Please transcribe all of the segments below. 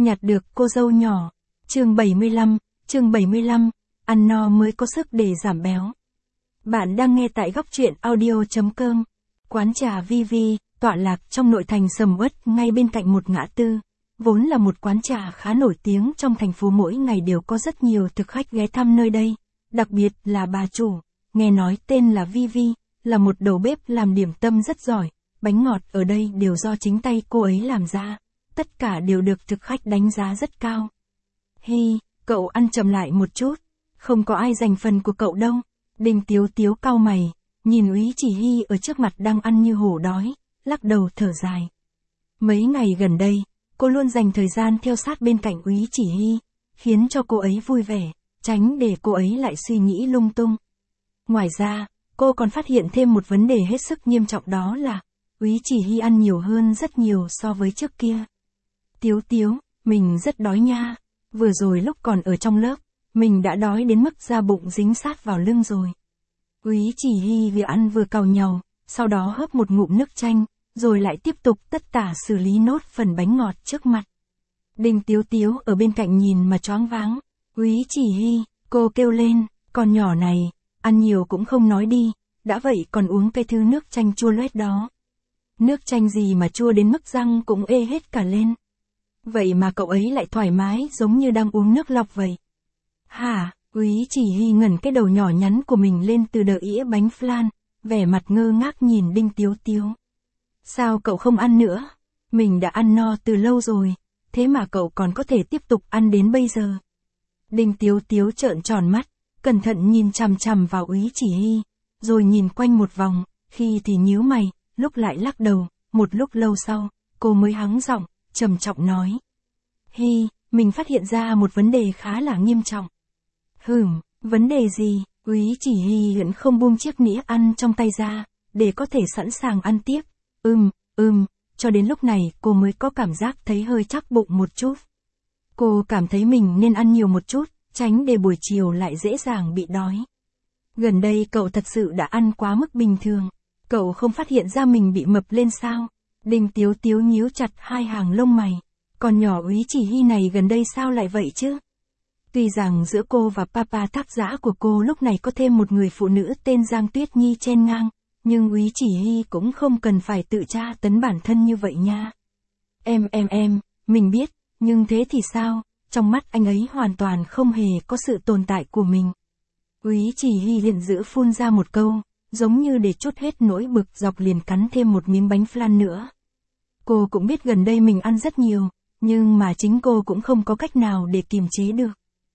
Nhặt được cô dâu nhỏ. Chương 75, ăn no mới có sức để giảm béo. Bạn đang nghe tại góc truyện audio.com. Quán trà Vivi, tọa lạc trong nội thành sầm uất ngay bên cạnh một ngã tư. Vốn là một quán trà khá nổi tiếng trong thành phố, mỗi ngày đều có rất nhiều thực khách ghé thăm nơi đây. Đặc biệt là bà chủ, nghe nói tên là Vivi, là một đầu bếp làm điểm tâm rất giỏi. Bánh ngọt ở đây đều do chính tay cô ấy làm ra. Tất cả đều được thực khách đánh giá rất cao. Hi, cậu ăn chậm lại một chút. Không có ai giành phần của cậu đâu. Đinh Tiếu Tiếu cau mày, nhìn Úy Chỉ Hy ở trước mặt đang ăn như hổ đói, lắc đầu thở dài. Mấy ngày gần đây, cô luôn dành thời gian theo sát bên cạnh Úy Chỉ Hy, khiến cho cô ấy vui vẻ, tránh để cô ấy lại suy nghĩ lung tung. Ngoài ra, cô còn phát hiện thêm một vấn đề hết sức nghiêm trọng, đó là Úy Chỉ Hy ăn nhiều hơn rất nhiều so với trước kia. Tiếu Tiếu, mình rất đói nha. Vừa rồi lúc còn ở trong lớp, mình đã đói đến mức da bụng dính sát vào lưng rồi. Úy Chỉ Hy vừa ăn vừa càu nhàu, sau đó hớp một ngụm nước chanh, rồi lại tiếp tục tất tả xử lý nốt phần bánh ngọt trước mặt. Đinh Tiếu Tiếu ở bên cạnh nhìn mà choáng váng. Úy Chỉ Hy, cô kêu lên, con nhỏ này, ăn nhiều cũng không nói đi, đã vậy còn uống cái thứ nước chanh chua loét đó. Nước chanh gì mà chua đến mức răng cũng ê hết cả lên. Vậy mà cậu ấy lại thoải mái giống như đang uống nước lọc vậy. Hả? Úy Chỉ Hy ngẩng cái đầu nhỏ nhắn của mình lên từ đỡ ĩa bánh flan, vẻ mặt ngơ ngác nhìn Đinh Tiếu Tiếu. Sao cậu không ăn nữa? Mình đã ăn no từ lâu rồi, thế mà cậu còn có thể tiếp tục ăn đến bây giờ. Đinh Tiếu Tiếu trợn tròn mắt, cẩn thận nhìn chằm chằm vào Úy Chỉ Hy, rồi nhìn quanh một vòng, khi thì nhíu mày, lúc lại lắc đầu. Một lúc lâu sau, cô mới hắng giọng, trầm trọng nói. Hy, mình phát hiện ra một vấn đề khá là nghiêm trọng. Vấn đề gì? Úy Chỉ Hy vẫn không buông chiếc nĩa ăn trong tay ra, để có thể sẵn sàng ăn tiếp. Cho đến lúc này cô mới có cảm giác thấy hơi chắc bụng một chút. Cô cảm thấy mình nên ăn nhiều một chút, tránh để buổi chiều lại dễ dàng bị đói. Gần đây cậu thật sự đã ăn quá mức bình thường. Cậu không phát hiện ra mình bị mập lên sao? Đinh Tiếu Tiếu nhíu chặt hai hàng lông mày. Con nhỏ Úy Chỉ Hy này gần đây sao lại vậy chứ? Tuy rằng giữa cô và papa thác dã của cô lúc này có thêm một người phụ nữ tên Giang Tuyết Nhi chen ngang, nhưng Úy Chỉ Hy cũng không cần phải tự tra tấn bản thân như vậy nha. Mình biết, nhưng thế thì sao? Trong mắt anh ấy hoàn toàn không hề có sự tồn tại của mình. Úy Chỉ Hy giận dữ phun ra một câu, giống như để trút hết nỗi bực dọc, liền cắn thêm một miếng bánh flan nữa. Cô cũng biết gần đây mình ăn rất nhiều, nhưng mà chính cô cũng không có cách nào để kiềm chế được.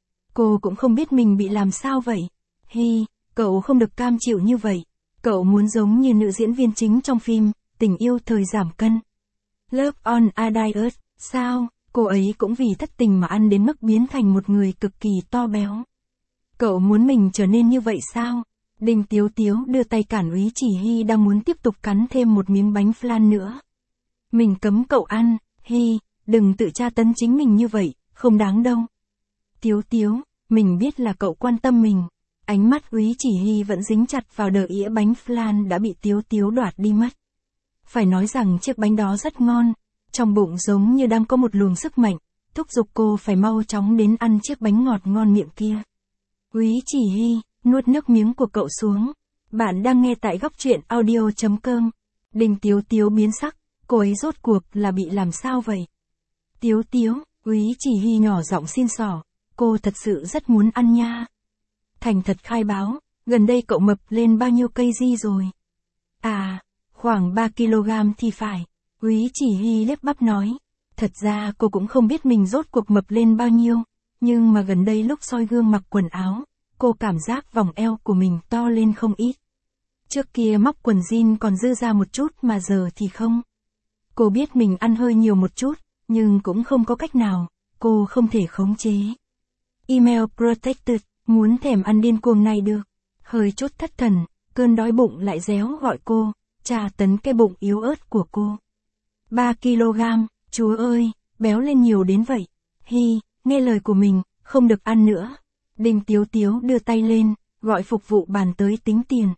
Cô cũng không biết mình bị làm sao vậy. Hy, cậu không được cam chịu như vậy. Cậu muốn giống như nữ diễn viên chính trong phim Tình Yêu Thời Giảm Cân. Love on a Diet, sao? Cô ấy cũng vì thất tình mà ăn đến mức biến thành một người cực kỳ to béo. Cậu muốn mình trở nên như vậy sao? Đinh Tiếu Tiếu đưa tay cản Úy Chỉ Hy đang muốn tiếp tục cắn thêm một miếng bánh flan nữa. Mình cấm cậu ăn, Hy, đừng tự tra tấn chính mình như vậy, không đáng đâu. Tiếu Tiếu, mình biết là cậu quan tâm mình. Ánh mắt Úy Chỉ Hy vẫn dính chặt vào đờ ĩa bánh flan đã bị Tiếu Tiếu đoạt đi mất. Phải nói rằng chiếc bánh đó rất ngon, trong bụng giống như đang có một luồng sức mạnh, thúc giục cô phải mau chóng đến ăn chiếc bánh ngọt ngon miệng kia. Úy Chỉ Hy, nuốt nước miếng của cậu xuống. Bạn đang nghe tại góc truyện audio.com. Đinh Tiếu Tiếu biến sắc, cô ấy rốt cuộc là bị làm sao vậy? Tiếu Tiếu, Úy Chỉ Hy nhỏ giọng xin xỏ, cô thật sự rất muốn ăn nha. Thành thật khai báo, gần đây cậu mập lên bao nhiêu kg rồi? À, khoảng 3 kg thì phải. Úy Chỉ Hy lép bắp nói. Thật ra cô cũng không biết mình rốt cuộc mập lên bao nhiêu, nhưng mà gần đây lúc soi gương mặc quần áo, cô cảm giác vòng eo của mình to lên không ít. Trước kia móc quần jean còn dư ra một chút mà giờ thì không. Cô biết mình ăn hơi nhiều một chút, nhưng cũng không có cách nào, cô không thể khống chế. Email protected, muốn thèm ăn điên cuồng này được. Hơi chút thất thần, cơn đói bụng lại réo gọi cô, tra tấn cái bụng yếu ớt của cô. 3 kg, chúa ơi, béo lên nhiều đến vậy. Hy, nghe lời của mình, không được ăn nữa. Đinh Tiếu Tiếu đưa tay lên, gọi phục vụ bàn tới tính tiền.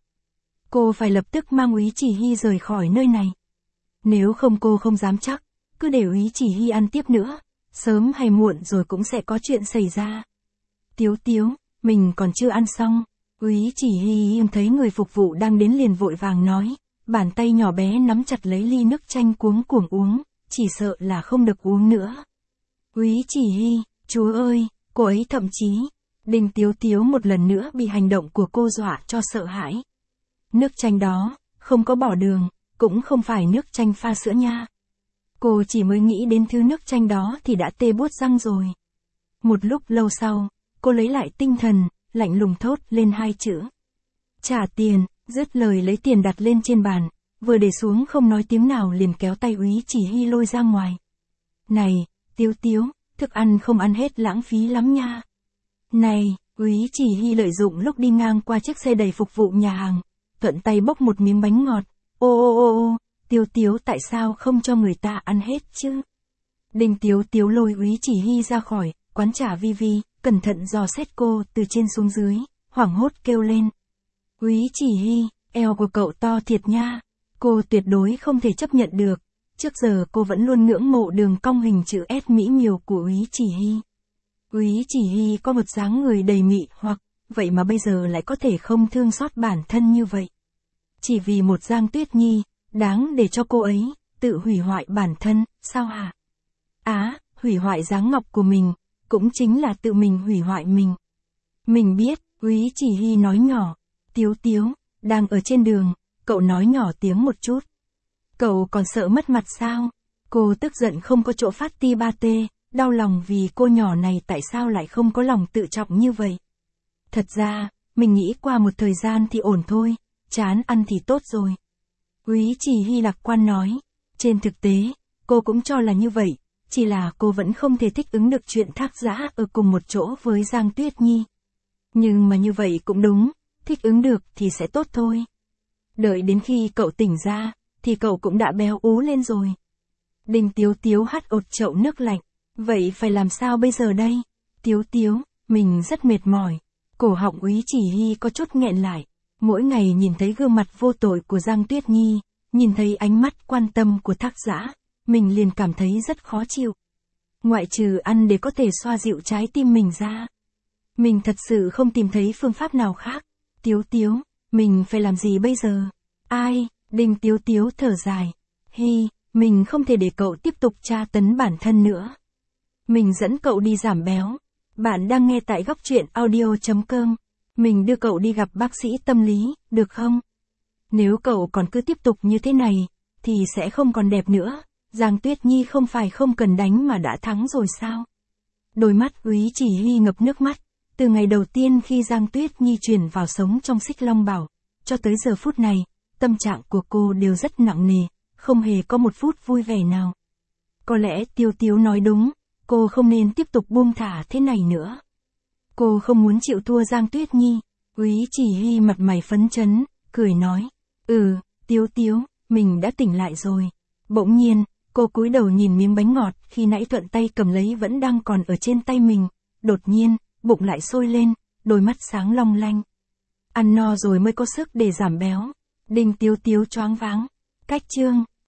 Cô phải lập tức mang Úy Chỉ Hy rời khỏi nơi này. Nếu không cô không dám chắc, cứ để Úy Chỉ Hy ăn tiếp nữa, sớm hay muộn rồi cũng sẽ có chuyện xảy ra. Tiếu Tiếu, mình còn chưa ăn xong. Úy Chỉ Hy thấy người phục vụ đang đến liền vội vàng nói, bàn tay nhỏ bé nắm chặt lấy ly nước chanh cuống cuồng uống, chỉ sợ là không được uống nữa. Úy Chỉ Hy, chúa ơi, cô ấy thậm chí, Đinh Tiếu Tiếu một lần nữa bị hành động của cô dọa cho sợ hãi. Nước chanh đó, không có bỏ đường, cũng không phải nước chanh pha sữa nha. Cô chỉ mới nghĩ đến thứ nước chanh đó thì đã tê buốt răng rồi. Một lúc lâu sau, cô lấy lại tinh thần, lạnh lùng thốt lên hai chữ. Trả tiền, dứt lời lấy tiền đặt lên trên bàn, vừa để xuống không nói tiếng nào liền kéo tay Úy Chỉ Hy lôi ra ngoài. Này, Tiếu Tiếu, thức ăn không ăn hết lãng phí lắm nha. Này, Úy Chỉ Hy lợi dụng lúc đi ngang qua chiếc xe đầy phục vụ nhà hàng, thuận tay bốc một miếng bánh ngọt. Ô, Tiếu Tiếu tại sao không cho người ta ăn hết chứ? Đinh Tiếu Tiếu lôi Úy Chỉ Hy ra khỏi quán trà Vi Vi, cẩn thận dò xét cô từ trên xuống dưới, hoảng hốt kêu lên. Úy Chỉ Hy, eo của cậu to thiệt nha. Cô tuyệt đối không thể chấp nhận được. Trước giờ cô vẫn luôn ngưỡng mộ đường cong hình chữ S mỹ miều của Úy Chỉ Hy. Úy Chỉ Hy có một dáng người đầy mị hoặc, vậy mà bây giờ lại có thể không thương xót bản thân như vậy. Chỉ vì một Giang Tuyết Nhi, đáng để cho cô ấy tự hủy hoại bản thân, sao hả? Hủy hoại dáng ngọc của mình, cũng chính là tự mình hủy hoại mình. Mình biết, Úy Chỉ Hy nói nhỏ. Tiếu Tiếu, đang ở trên đường, cậu nói nhỏ tiếng một chút. Cậu còn sợ mất mặt sao? Cô tức giận không có chỗ phát ti ba tê, đau lòng vì cô nhỏ này tại sao lại không có lòng tự trọng như vậy. Thật ra, mình nghĩ qua một thời gian thì ổn thôi, chán ăn thì tốt rồi. Úy Chỉ Hy lạc quan nói, trên thực tế, cô cũng cho là như vậy, chỉ là cô vẫn không thể thích ứng được chuyện Thác Dã ở cùng một chỗ với Giang Tuyết Nhi. Nhưng mà như vậy cũng đúng, thích ứng được thì sẽ tốt thôi. Đợi đến khi cậu tỉnh ra, thì cậu cũng đã béo ú lên rồi. Đinh Tiếu Tiếu hắt ột chậu nước lạnh, vậy phải làm sao bây giờ đây? Tiếu Tiếu, mình rất mệt mỏi. Cổ họng Úy Chỉ Hy có chút nghẹn lại. Mỗi ngày nhìn thấy gương mặt vô tội của Giang Tuyết Nhi, nhìn thấy ánh mắt quan tâm của Thác Dã, mình liền cảm thấy rất khó chịu. Ngoại trừ ăn để có thể xoa dịu trái tim mình ra, mình thật sự không tìm thấy phương pháp nào khác. Tiếu Tiếu, mình phải làm gì bây giờ? Đinh Tiếu Tiếu thở dài. Hy, mình không thể để cậu tiếp tục tra tấn bản thân nữa. Mình dẫn cậu đi giảm béo. Bạn đang nghe tại Góc Truyện Audio.com. Mình đưa cậu đi gặp bác sĩ tâm lý, được không? Nếu cậu còn cứ tiếp tục như thế này, thì sẽ không còn đẹp nữa. Giang Tuyết Nhi không phải không cần đánh mà đã thắng rồi sao? Đôi mắt Úy Chỉ Hy ngập nước mắt. Từ ngày đầu tiên khi Giang Tuyết Nhi chuyển vào sống trong Xích Long Bảo, cho tới giờ phút này, tâm trạng của cô đều rất nặng nề, không hề có một phút vui vẻ nào. Có lẽ Tiếu Tiếu nói đúng, cô không nên tiếp tục buông thả thế này nữa. Cô không muốn chịu thua Giang Tuyết Nhi. Úy Chỉ Hy mặt mày phấn chấn, cười nói. Tiếu Tiếu, mình đã tỉnh lại rồi. Bỗng nhiên, cô cúi đầu nhìn miếng bánh ngọt khi nãy thuận tay cầm lấy vẫn đang còn ở trên tay mình. Đột nhiên, bụng lại sôi lên, đôi mắt sáng long lanh. Ăn no rồi mới có sức để giảm béo. Đinh Tiếu Tiếu choáng váng. Cách chương